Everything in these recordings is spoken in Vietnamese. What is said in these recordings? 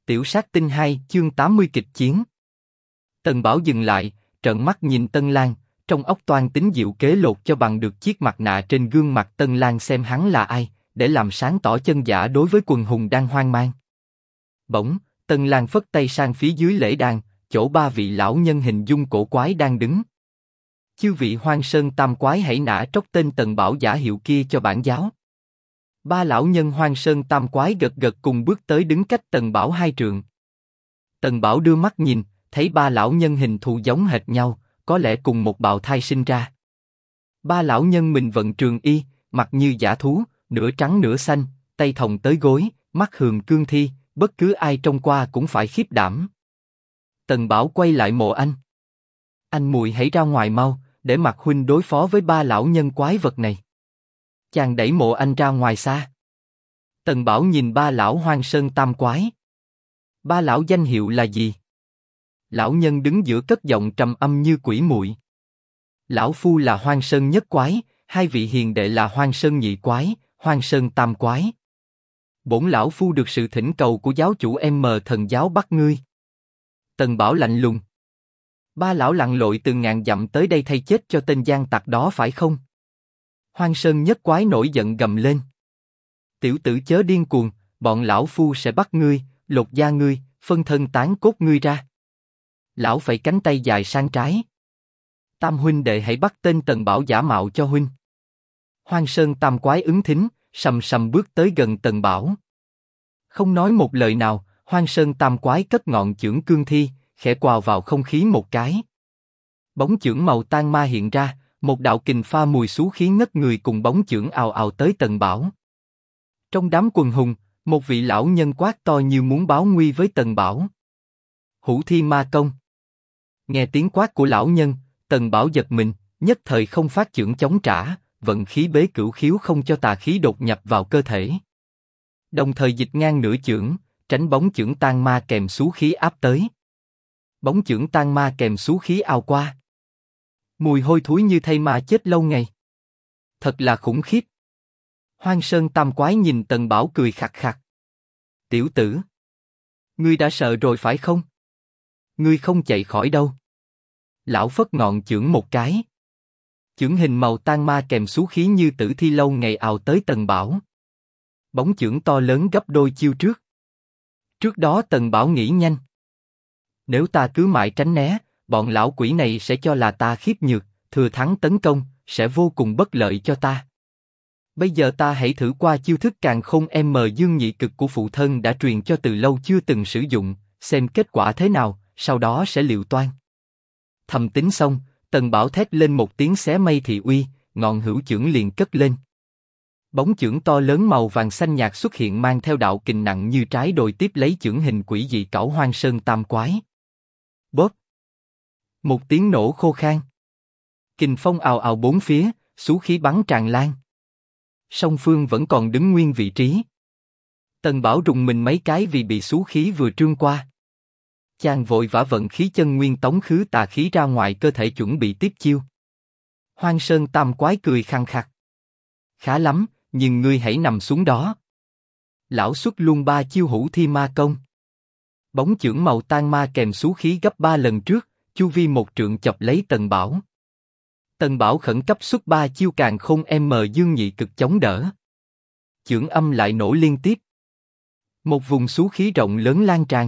Tiểu sát tinh 2 chương 80 kịch chiến. Tần Bảo dừng lại, trợn mắt nhìn Tân Lang, trong óc toan tính diệu kế lột cho bằng được chiếc mặt nạ trên gương mặt Tân Lang xem hắn là ai, để làm sáng tỏ chân giả đối với quần hùng đang hoang mang. Bỗng, Tân Lang phất tay sang phía dưới lễ đàn, chỗ ba vị lão nhân hình dung cổ quái đang đứng. Chư vị Hoang Sơn Tam Quái hãy nã tróc tên Tần Bảo giả hiệu kia cho bản giáo. Ba lão nhân Hoang Sơn Tam Quái gật gật cùng bước tới đứng cách Tần Bảo 2 trượng. Tần Bảo đưa mắt nhìn, thấy ba lão nhân hình thù giống hệt nhau, có lẽ cùng một bào thai sinh ra. Ba lão nhân mình vận trường y, mặt như dã thú, nửa trắng nửa xanh, tay thòng tới gối, mắt hường cương thi, bất cứ ai trông qua cũng phải khiếp đảm. Tần Bảo quay lại Mộ Anh. Anh muội hãy ra ngoài mau, để Mạc huynh đối phó với ba lão nhân quái vật này. Chàng đẩy Mộ Anh ra ngoài xa. Tần Bảo nhìn ba lão Hoang Sơn Tam Quái. Ba lão danh hiệu là gì? Lão nhân đứng giữa cất giọng trầm âm như quỷ muội. Lão phu là Hoang Sơn Nhất Quái, hai vị hiền đệ là Hoang Sơn Nhị Quái, Hoang Sơn Tam Quái. Bổn lão phu được sự thỉnh cầu của giáo chủ Thần giáo bắt ngươi. Tần Bảo lạnh lùng. Ba lão lặn lội từ ngàn dặm tới đây thay chết cho tên gian tặc đó phải không? Hoang Sơn Nhất Quái nổi giận gầm lên. Tiểu tử chớ điên cuồng, bọn lão phu sẽ bắt ngươi, lột da ngươi, phân thân tán cốt ngươi ra. Lão phải cánh tay dài sang trái. Tam huynh đệ hãy bắt tên Tần Bảo giả mạo cho huynh. Hoang Sơn Tam Quái ứng thính, sầm sầm bước tới gần Tần Bảo. Không nói một lời nào, Hoang Sơn Tam Quái cất ngọn chưởng cương thi, khẽ quào vào không khí một cái. Bóng chưởng màu tan ma hiện ra, một đạo kình pha mùi xú khí ngất người cùng bóng chưởng ào ào tới Tần Bảo. Trong đám quần hùng, một vị lão nhân quát to như muốn báo nguy với Tần Bảo. Hủ Thi Ma Công. Nghe tiếng quát của lão nhân, Tần Bảo giật mình, nhất thời không phát chưởng chống trả, vận khí bế cửu khiếu không cho tà khí đột nhập vào cơ thể. Đồng thời dịch ngang nửa chưởng, tránh bóng chưởng tan ma kèm xú khí áp tới. Bóng chưởng tan ma kèm xú khí ào qua. Mùi hôi thối như thây ma chết lâu ngày. Thật là khủng khiếp. Hoang Sơn Tam Quái nhìn Tần Bảo cười khặc khặc. Tiểu tử, ngươi đã sợ rồi phải không? Ngươi không chạy khỏi đâu. Lão phất ngọn chưởng một cái. Chưởng hình màu tan ma kèm xú khí như tử thi lâu ngày ào tới Tần Bảo. Bóng chưởng to lớn gấp đôi chiêu trước. Trước đó Tần Bảo nghĩ nhanh. Nếu ta cứ mãi tránh né, bọn lão quỷ này sẽ cho là ta khiếp nhược, thừa thắng tấn công, sẽ vô cùng bất lợi cho ta. Bây giờ ta hãy thử qua chiêu thức càn khôn dương nhị cực của phụ thân đã truyền cho từ lâu chưa từng sử dụng, xem kết quả thế nào, sau đó sẽ liệu toan. Thầm tính xong, Tần Bảo thét lên một tiếng xé mây thị uy, ngọn hữu chưởng liền cất lên. Bóng chưởng to lớn màu vàng xanh nhạt xuất hiện mang theo đạo kình nặng như trái đồi tiếp lấy chưởng hình quỷ dị cẩu Hoang Sơn Tam Quái. Bóp! Một tiếng nổ khô khan. Kình phong ào ào bốn phía, xú khí bắn tràn lan. Song phương vẫn còn đứng nguyên vị trí. Tần Bảo rùng mình mấy cái vì bị xú khí vừa trương qua. Chàng vội vã vận khí chân nguyên tống khứ tà khí ra ngoài cơ thể chuẩn bị tiếp chiêu. Hoang Sơn Tam Quái cười khăng khặc. Khá lắm, nhưng ngươi hãy nằm xuống đó. Lão xuất luôn 3 chiêu Hủ Thi Ma Công. Bóng chưởng màu tan ma kèm xú khí gấp 3 lần trước, chu vi một trượng chọc lấy Tần Bảo. Tần Bảo khẩn cấp xuất 3 chiêu càn khôn dương nhị cực chống đỡ. Chưởng âm lại nổ liên tiếp. Một vùng xú khí rộng lớn lan tràn.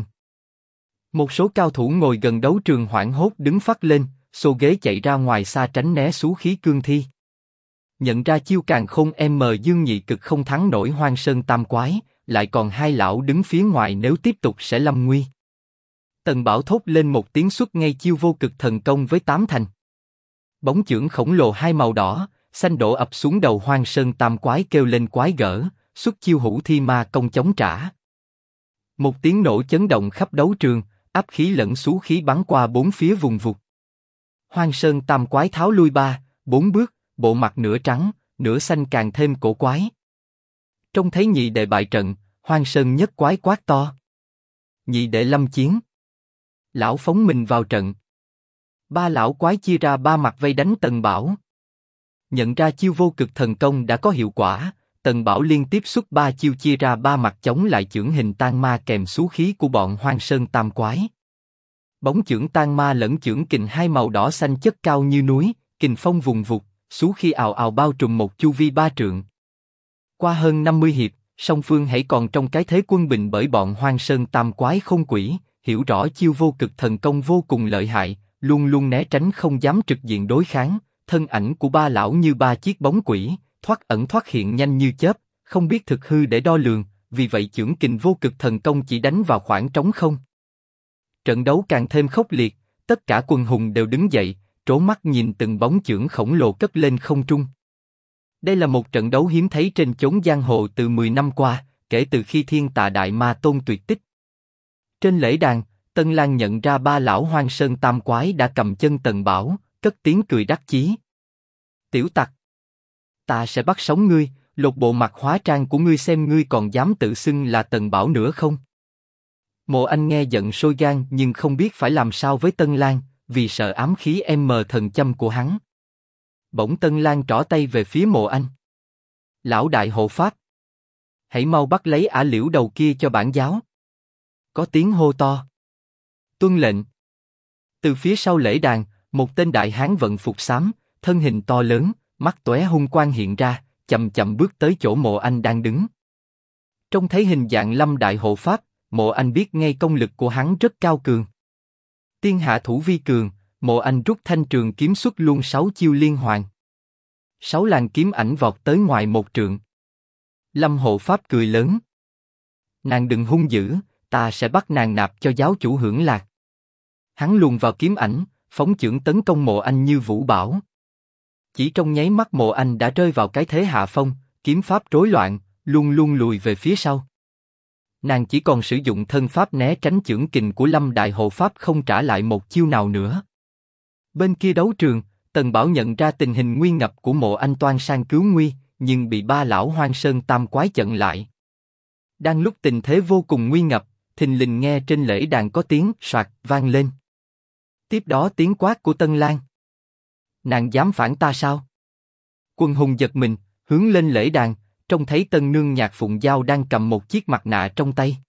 Một số cao thủ ngồi gần đấu trường hoảng hốt đứng phắt lên, xô ghế chạy ra ngoài xa tránh né xú khí cương thi. Nhận ra chiêu càn khôn dương nhị cực không thắng nổi Hoang Sơn Tam Quái, lại còn hai lão đứng phía ngoài nếu tiếp tục sẽ lâm nguy. Tần Bảo thốt lên một tiếng xuất ngay chiêu vô cực thần công với 8 thành. Bóng chưởng khổng lồ hai màu đỏ, xanh đổ ập xuống đầu Hoang Sơn Tam Quái kêu lên quái gở, xuất chiêu Hủ Thi Ma Công chống trả. Một tiếng nổ chấn động khắp đấu trường, áp khí lẫn xú khí bắn qua bốn phía vùng vụt. Hoang Sơn Tam Quái tháo lui 3-4 bước, bộ mặt nửa trắng, nửa xanh càng thêm cổ quái. Trông thấy nhị đệ bại trận, Hoang Sơn Nhất Quái quát to. Nhị đệ lâm chiến. Lão phóng mình vào trận. Ba lão quái chia ra 3 mặt vây đánh Tần Bảo. Nhận ra chiêu vô cực thần công đã có hiệu quả, Tần Bảo liên tiếp xuất 3 chiêu chia ra 3 mặt chống lại chưởng hình tan ma kèm xú khí của bọn Hoang Sơn Tam Quái. Bóng chưởng tan ma lẫn chưởng kình hai màu đỏ xanh chất cao như núi, kình phong vùng vụt, xú khí ào ào bao trùm một chu vi 3 trượng. Qua hơn 50 hiệp, song phương hãy còn trong cái thế quân bình bởi bọn Hoang Sơn Tam Quái không quỷ, hiểu rõ chiêu vô cực thần công vô cùng lợi hại, luôn luôn né tránh không dám trực diện đối kháng. Thân ảnh của ba lão như 3 chiếc bóng quỷ, thoát ẩn thoát hiện nhanh như chớp, không biết thực hư để đo lường, vì vậy chưởng kình vô cực thần công chỉ đánh vào khoảng trống không. Trận đấu càng thêm khốc liệt, tất cả quần hùng đều đứng dậy, trố mắt nhìn từng bóng chưởng khổng lồ cất lên không trung. Đây là một trận đấu hiếm thấy trên chốn giang hồ từ 10 năm qua, kể từ khi Thiên Tà Đại Ma Tôn tuyệt tích. Trên lễ đàn, Tân Lang nhận ra ba lão Hoang Sơn Tam Quái đã cầm chân Tần Bảo, cất tiếng cười đắc chí. Tiểu tặc, ta sẽ bắt sống ngươi, lột bộ mặt hóa trang của ngươi xem ngươi còn dám tự xưng là Tần Bảo nữa không? Mộ Anh nghe giận sôi gan nhưng không biết phải làm sao với Tân Lang, vì sợ ám khí thần châm của hắn. Bỗng Tân Lang trỏ tay về phía Mộ Anh. Lão đại hộ pháp, hãy mau bắt lấy ả liễu đầu kia cho bản giáo. Có tiếng hô to. Tuân lệnh. Từ phía sau lễ đàn, một tên đại hán vận phục xám, thân hình to lớn, mắt tóe hung quang hiện ra, chậm chậm bước tới chỗ Mộ Anh đang đứng. Trông thấy hình dạng Lâm đại hộ pháp, Mộ Anh biết ngay công lực của hắn rất cao cường. Tiên hạ thủ vi cường, Mộ Anh rút thanh trường kiếm xuất luôn 6 chiêu liên hoàn. 6 làn kiếm ảnh vọt tới ngoài 1 trượng. Lâm hộ pháp cười lớn. Nàng đừng hung dữ, ta sẽ bắt nàng nạp cho giáo chủ hưởng lạc. Hắn luồn vào kiếm ảnh, phóng chưởng tấn công Mộ Anh như vũ bão. Chỉ trong nháy mắt Mộ Anh đã rơi vào cái thế hạ phong, kiếm pháp rối loạn, luôn luôn lùi về phía sau. Nàng chỉ còn sử dụng thân pháp né tránh chưởng kình của Lâm đại hộ pháp không trả lại một chiêu nào nữa. Bên kia đấu trường, Tần Bảo nhận ra tình hình nguy ngập của Mộ Anh toan sang cứu nguy, nhưng bị ba lão Hoang Sơn Tam Quái chặn lại. Đang lúc tình thế vô cùng nguy ngập, thình lình nghe trên lễ đàn có tiếng soạt vang lên. Tiếp đó tiếng quát của Tân Lang. Nàng dám phản ta sao? Quần hùng giật mình, hướng lên lễ đàn, trông thấy Tân nương Nhạc Phụng Giao đang cầm một chiếc mặt nạ trong tay.